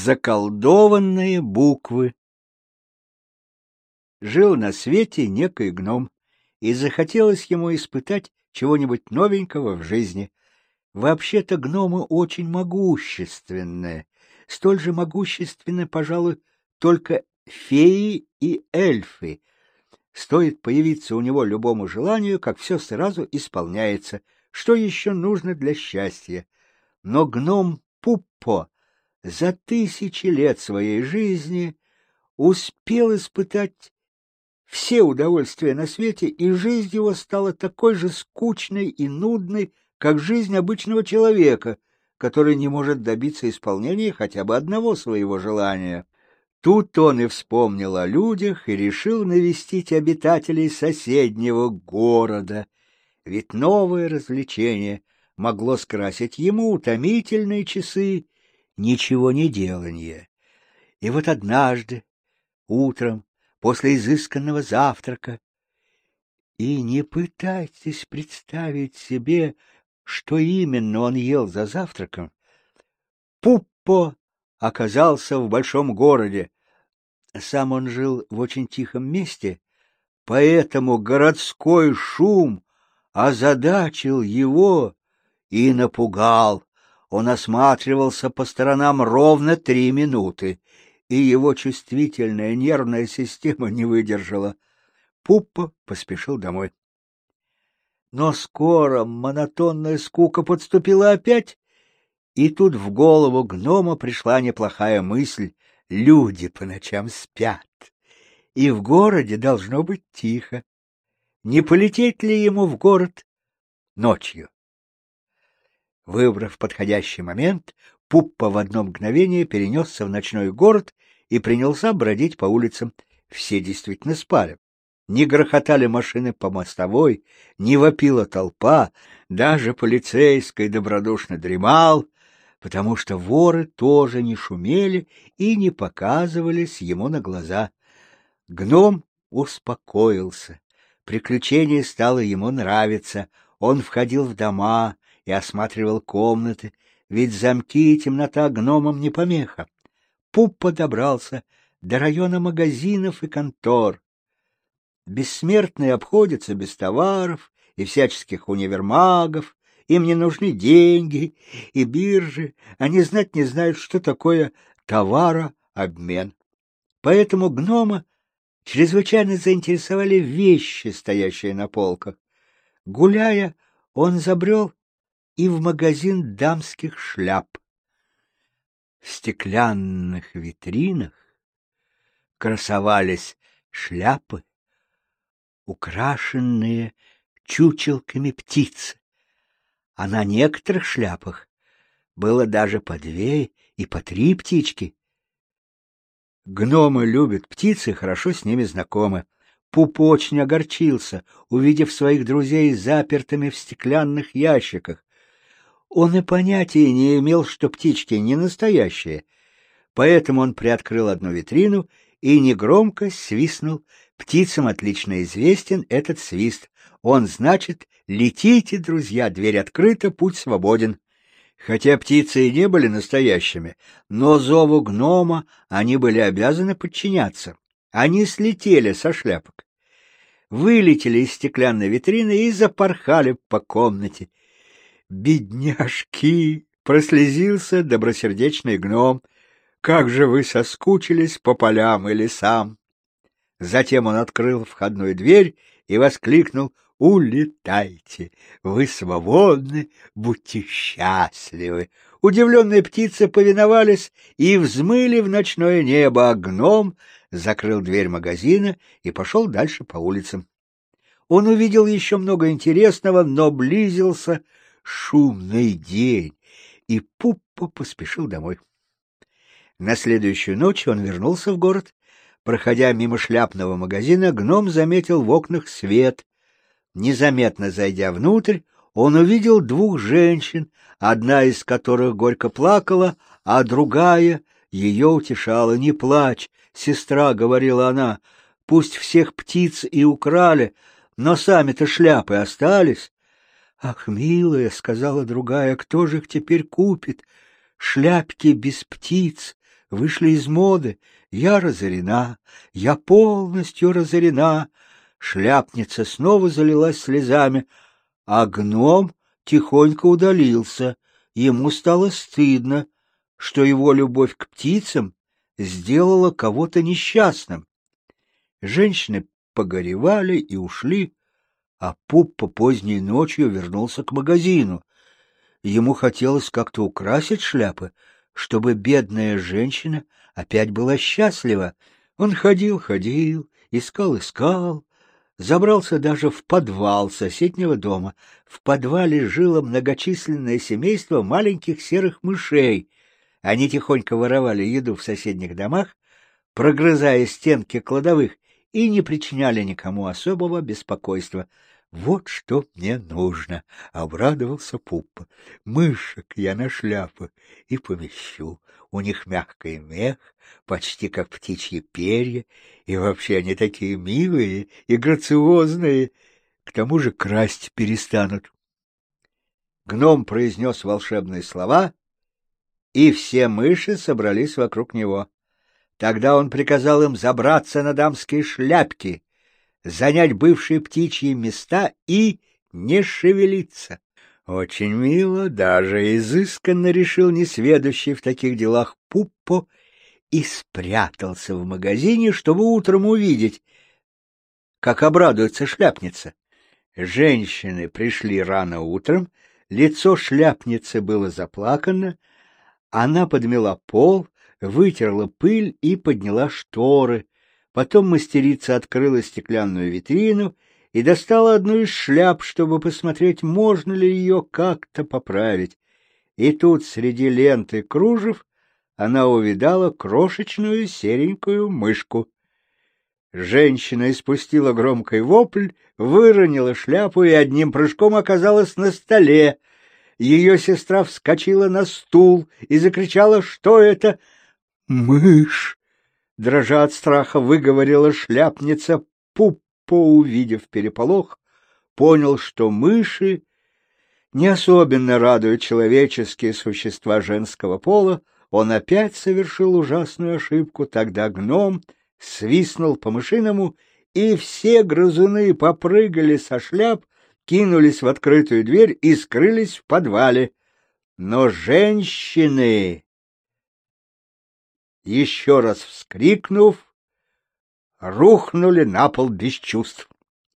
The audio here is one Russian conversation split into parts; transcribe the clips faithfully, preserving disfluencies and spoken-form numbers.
Заколдованные буквы. Жил на свете некий гном, и захотелось ему испытать чего-нибудь новенького в жизни. Вообще-то гномы очень могущественные, столь же могущественны, пожалуй, только феи и эльфы. Стоит появиться у него любому желанию, как все сразу исполняется. Что еще нужно для счастья? Но гном Пуппо за тысячи лет своей жизни успел испытать все удовольствия на свете, и жизнь его стала такой же скучной и нудной, как жизнь обычного человека, который не может добиться исполнения хотя бы одного своего желания. Тут он и вспомнил о людях и решил навестить обитателей соседнего города, ведь новое развлечение могло скрасить ему утомительные часы ничего не делания. И вот однажды, утром, после изысканного завтрака, и не пытайтесь представить себе, что именно он ел за завтраком, Пуппо оказался в большом городе. Сам он жил в очень тихом месте, поэтому городской шум озадачил его и напугал. Он осматривался по сторонам ровно три минуты, и его чувствительная нервная система не выдержала. Пуппо поспешил домой. Но скоро монотонная скука подступила опять, и тут в голову гнома пришла неплохая мысль: люди по ночам спят, и в городе должно быть тихо. Не полететь ли ему в город ночью? Выбрав подходящий момент, Пуппо в одно мгновение перенесся в ночной город и принялся бродить по улицам. Все действительно спали. Не грохотали машины по мостовой, не вопила толпа, даже полицейский добродушно дремал, потому что воры тоже не шумели и не показывались ему на глаза. Гном успокоился. Приключение стало ему нравиться. Он входил в дома и осматривал комнаты, ведь замки и темнота гномам не помеха. Пуппо добрался до района магазинов и контор. Бессмертные обходятся без товаров и всяческих универмагов, им не нужны деньги и биржи, они знать не знают, что такое товарообмен. Поэтому гнома чрезвычайно заинтересовали вещи, стоящие на полках. Гуляя, он забрел и в магазин дамских шляп. В стеклянных витринах красовались шляпы, украшенные чучелками птиц, а на некоторых шляпах было даже по две и по три птички. Гномы любят птиц и хорошо с ними знакомы. Пуппо очень огорчился, увидев своих друзей запертыми в стеклянных ящиках. Он и понятия не имел, что птички не настоящие, поэтому он приоткрыл одну витрину и негромко свистнул. Птицам отлично известен этот свист. Он значит: летите, друзья, дверь открыта, путь свободен. Хотя птицы и не были настоящими, но зову гнома они были обязаны подчиняться. Они слетели со шляпок, вылетели из стеклянной витрины и запорхали по комнате. «Бедняжки!» — прослезился добросердечный гном. «Как же вы соскучились по полям и лесам!» Затем он открыл входную дверь и воскликнул: «Улетайте! Вы свободны, будьте счастливы!» Удивленные птицы повиновались и взмыли в ночное небо, а гном закрыл дверь магазина и пошел дальше по улицам. Он увидел еще много интересного, но близился шумный день, и Пуппо поспешил домой. На следующую ночь он вернулся в город. Проходя мимо шляпного магазина, гном заметил в окнах свет. Незаметно зайдя внутрь, он увидел двух женщин, одна из которых горько плакала, а другая ее утешала. «Не плачь, сестра», — говорила она, — «пусть всех птиц и украли, но сами-то шляпы остались». «Ах, милая», — сказала другая, — «кто же их теперь купит? Шляпки без птиц вышли из моды. Я разорена, я полностью разорена. Шляпница снова залилась слезами, а гном тихонько удалился. Ему стало стыдно, что его любовь к птицам сделала кого-то несчастным. Женщины погоревали и ушли, а Пуппа поздней ночью вернулся к магазину. Ему хотелось как-то украсить шляпы, чтобы бедная женщина опять была счастлива. Он ходил, ходил, искал, искал, забрался даже в подвал соседнего дома. В подвале жило многочисленное семейство маленьких серых мышей. Они тихонько воровали еду в соседних домах, прогрызая стенки кладовых, и не причиняли никому особого беспокойства. «Вот что мне нужно», — обрадовался Пуппа. «Мышек я на шляпу и помещу. У них мягкий мех, почти как птичьи перья, и вообще они такие милые и грациозные. К тому же красть перестанут». Гном произнес волшебные слова, и все мыши собрались вокруг него. Тогда он приказал им забраться на дамские шляпки, занять бывшие птичьи места и не шевелиться. Очень мило, даже изысканно, решил несведущий в таких делах Пуппо и спрятался в магазине, чтобы утром увидеть, как обрадуется шляпница. Женщины пришли рано утром, лицо шляпницы было заплакано, она подмела пол, вытерла пыль и подняла шторы. Потом мастерица открыла стеклянную витрину и достала одну из шляп, чтобы посмотреть, можно ли ее как-то поправить. И тут среди лент и кружев она увидала крошечную серенькую мышку. Женщина испустила громкий вопль, выронила шляпу и одним прыжком оказалась на столе. Ее сестра вскочила на стул и закричала: «Что это?» «Мышь!» — дрожа от страха выговорила шляпница. Пуппо, увидев переполох, понял, что мыши не особенно радуют человеческие существа женского пола. Он опять совершил ужасную ошибку. Тогда гном свистнул по-мышиному, и все грызуны попрыгали со шляп, кинулись в открытую дверь и скрылись в подвале. Но женщины, еще раз вскрикнув, рухнули на пол без чувств.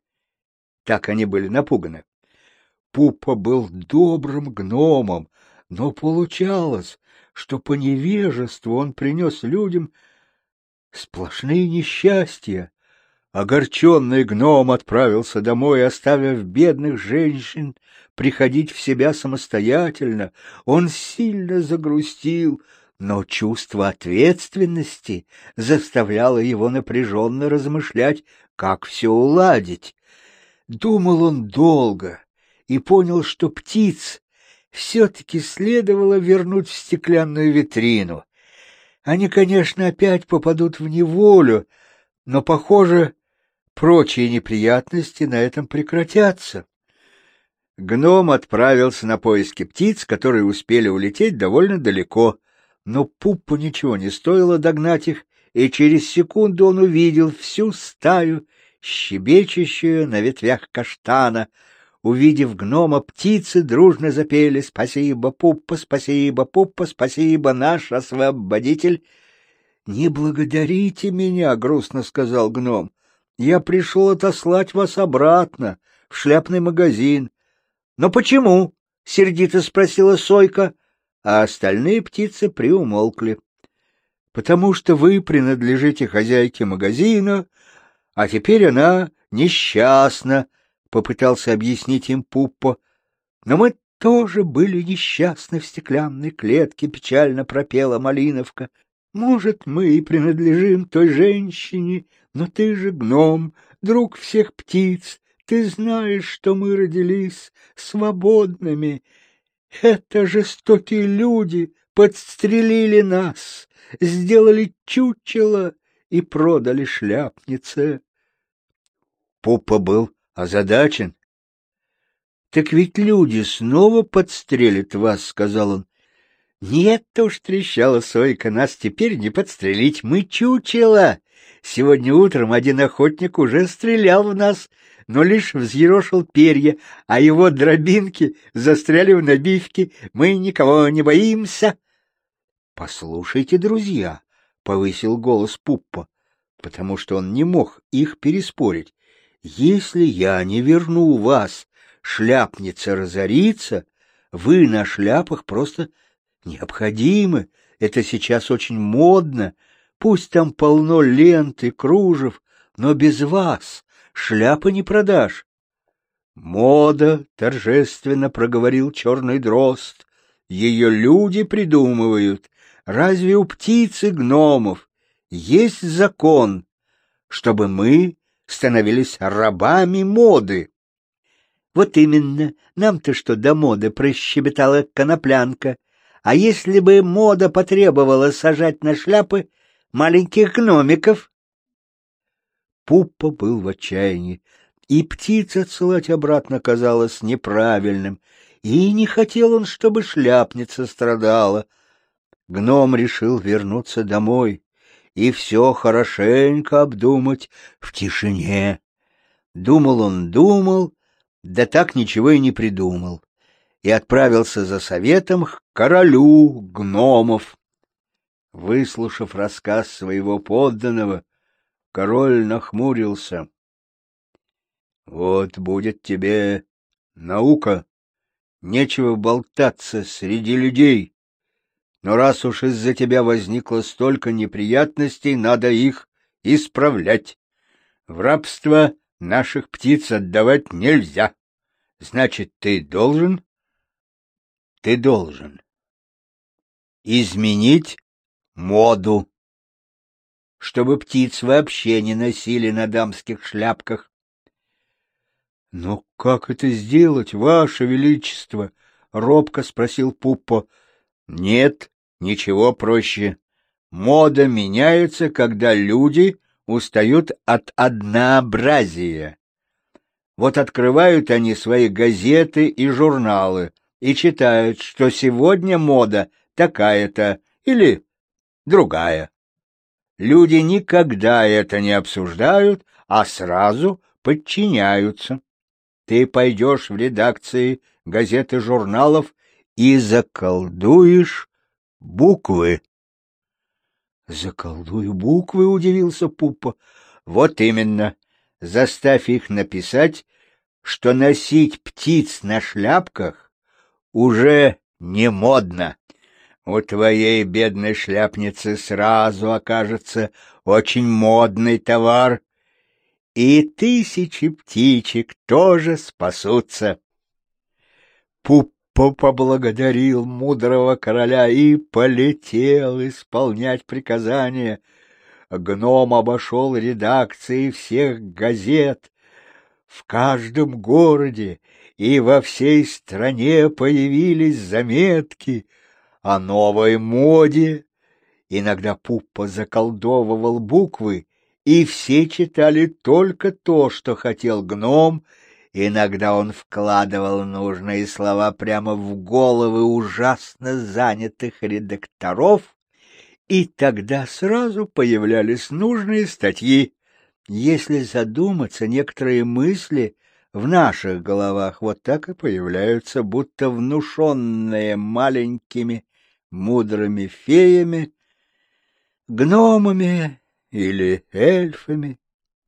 Так они были напуганы. Пуппа был добрым гномом, но получалось, что по невежеству он принес людям сплошные несчастья. Огорченный гном отправился домой, оставив бедных женщин приходить в себя самостоятельно. Он сильно загрустил, но чувство ответственности заставляло его напряженно размышлять, как все уладить. Думал он долго и понял, что птиц все-таки следовало вернуть в стеклянную витрину. Они, конечно, опять попадут в неволю, но, похоже, прочие неприятности на этом прекратятся. Гном отправился на поиски птиц, которые успели улететь довольно далеко, но Пуппу ничего не стоило догнать их, и через секунду он увидел всю стаю, щебечущую на ветвях каштана. Увидев гнома, птицы дружно запели: «Спасибо, Пуппа, спасибо, Пуппа, спасибо, наш освободитель». «Не благодарите меня», — грустно сказал гном. «Я пришел отослать вас обратно, в шляпный магазин». «Но почему?» — сердито спросила Сойка, а остальные птицы приумолкли. «Потому что вы принадлежите хозяйке магазина, а теперь она несчастна», — попытался объяснить им Пуппо. «Но мы тоже были несчастны в стеклянной клетке», — печально пропела Малиновка. «Может, мы и принадлежим той женщине, но ты же гном, друг всех птиц, ты знаешь, что мы родились свободными. Это жестокие люди подстрелили нас, сделали чучело и продали шляпнице». Пуппа был озадачен. «Так ведь люди снова подстрелят вас», — сказал он. Нет уж, трещала Сойка, нас теперь не подстрелить, мы чучело. Сегодня утром один охотник уже стрелял в нас, но лишь взъерошил перья, а его дробинки застряли в набивке. Мы никого не боимся. — Послушайте, друзья, — повысил голос Пуппа, потому что он не мог их переспорить. — Если я не верну вас, шляпница разорится, вы на шляпах просто необходимы. Это сейчас очень модно. Пусть там полно лент и кружев, но без вас шляпы не продашь. — Мода, — торжественно проговорил черный дрозд, — ее люди придумывают. Разве у птиц и гномов есть закон, чтобы мы становились рабами моды? — Вот именно, нам-то что до моды, — прощебетала Коноплянка. А если бы мода потребовала сажать на шляпы маленьких гномиков? Пуппа был в отчаянии, и птиц отсылать обратно казалось неправильным, и не хотел он, чтобы шляпница страдала. Гном решил вернуться домой и все хорошенько обдумать в тишине. Думал он, думал, да так ничего и не придумал, и отправился за советом к королю гномов. Выслушав рассказ своего подданного, король нахмурился. — Вот будет тебе наука, нечего болтаться среди людей. Но раз уж из-за тебя возникло столько неприятностей, надо их исправлять. В рабство наших птиц отдавать нельзя. Значит, ты должен, ты должен изменить моду, чтобы птиц вообще не носили на дамских шляпках. — Но как это сделать, ваше величество? — робко спросил Пуппа. — Нет, ничего проще. Мода меняется, когда люди устают от однообразия. Вот открывают они свои газеты и журналы и читают, что сегодня мода такая-то или другая. Люди никогда это не обсуждают, а сразу подчиняются. Ты пойдешь в редакции газет и журналов и заколдуешь буквы. — Заколдую буквы? — удивился Пуппа. — Вот именно. Заставь их написать, что носить птиц на шляпках уже не модно. У твоей бедной шляпницы сразу окажется очень модный товар, и тысячи птичек тоже спасутся. Пуппа поблагодарил мудрого короля и полетел исполнять приказания. Гном обошел редакции всех газет. В каждом городе и во всей стране появились заметки о новой моде. Иногда Пуппа заколдовывал буквы, и все читали только то, что хотел гном. Иногда он вкладывал нужные слова прямо в головы ужасно занятых редакторов, и тогда сразу появлялись нужные статьи. Если задуматься, некоторые мысли в наших головах вот так и появляются, будто внушенные маленькими мудрыми феями, гномами или эльфами.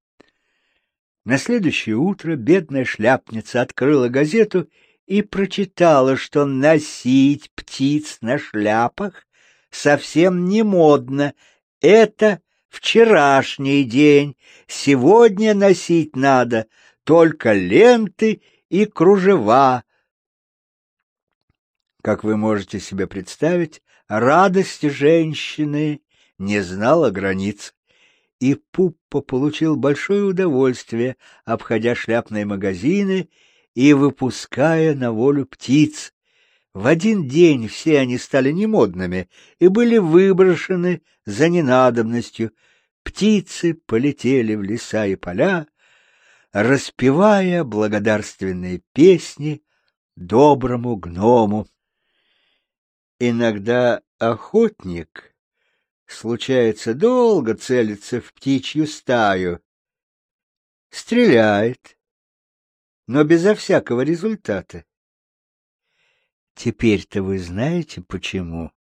На следующее утро бедная шляпница открыла газету и прочитала, что носить птиц на шляпах совсем не модно. Это вчерашний день, сегодня носить надо только ленты и кружева. Как вы можете себе представить, радость женщины не знала границ, и Пуппа получил большое удовольствие, обходя шляпные магазины и выпуская на волю птиц. В один день все они стали немодными и были выброшены за ненадобностью. Птицы полетели в леса и поля, распевая благодарственные песни доброму гному. Иногда охотник, случается, долго целится в птичью стаю, стреляет, но безо всякого результата. Теперь-то вы знаете, почему?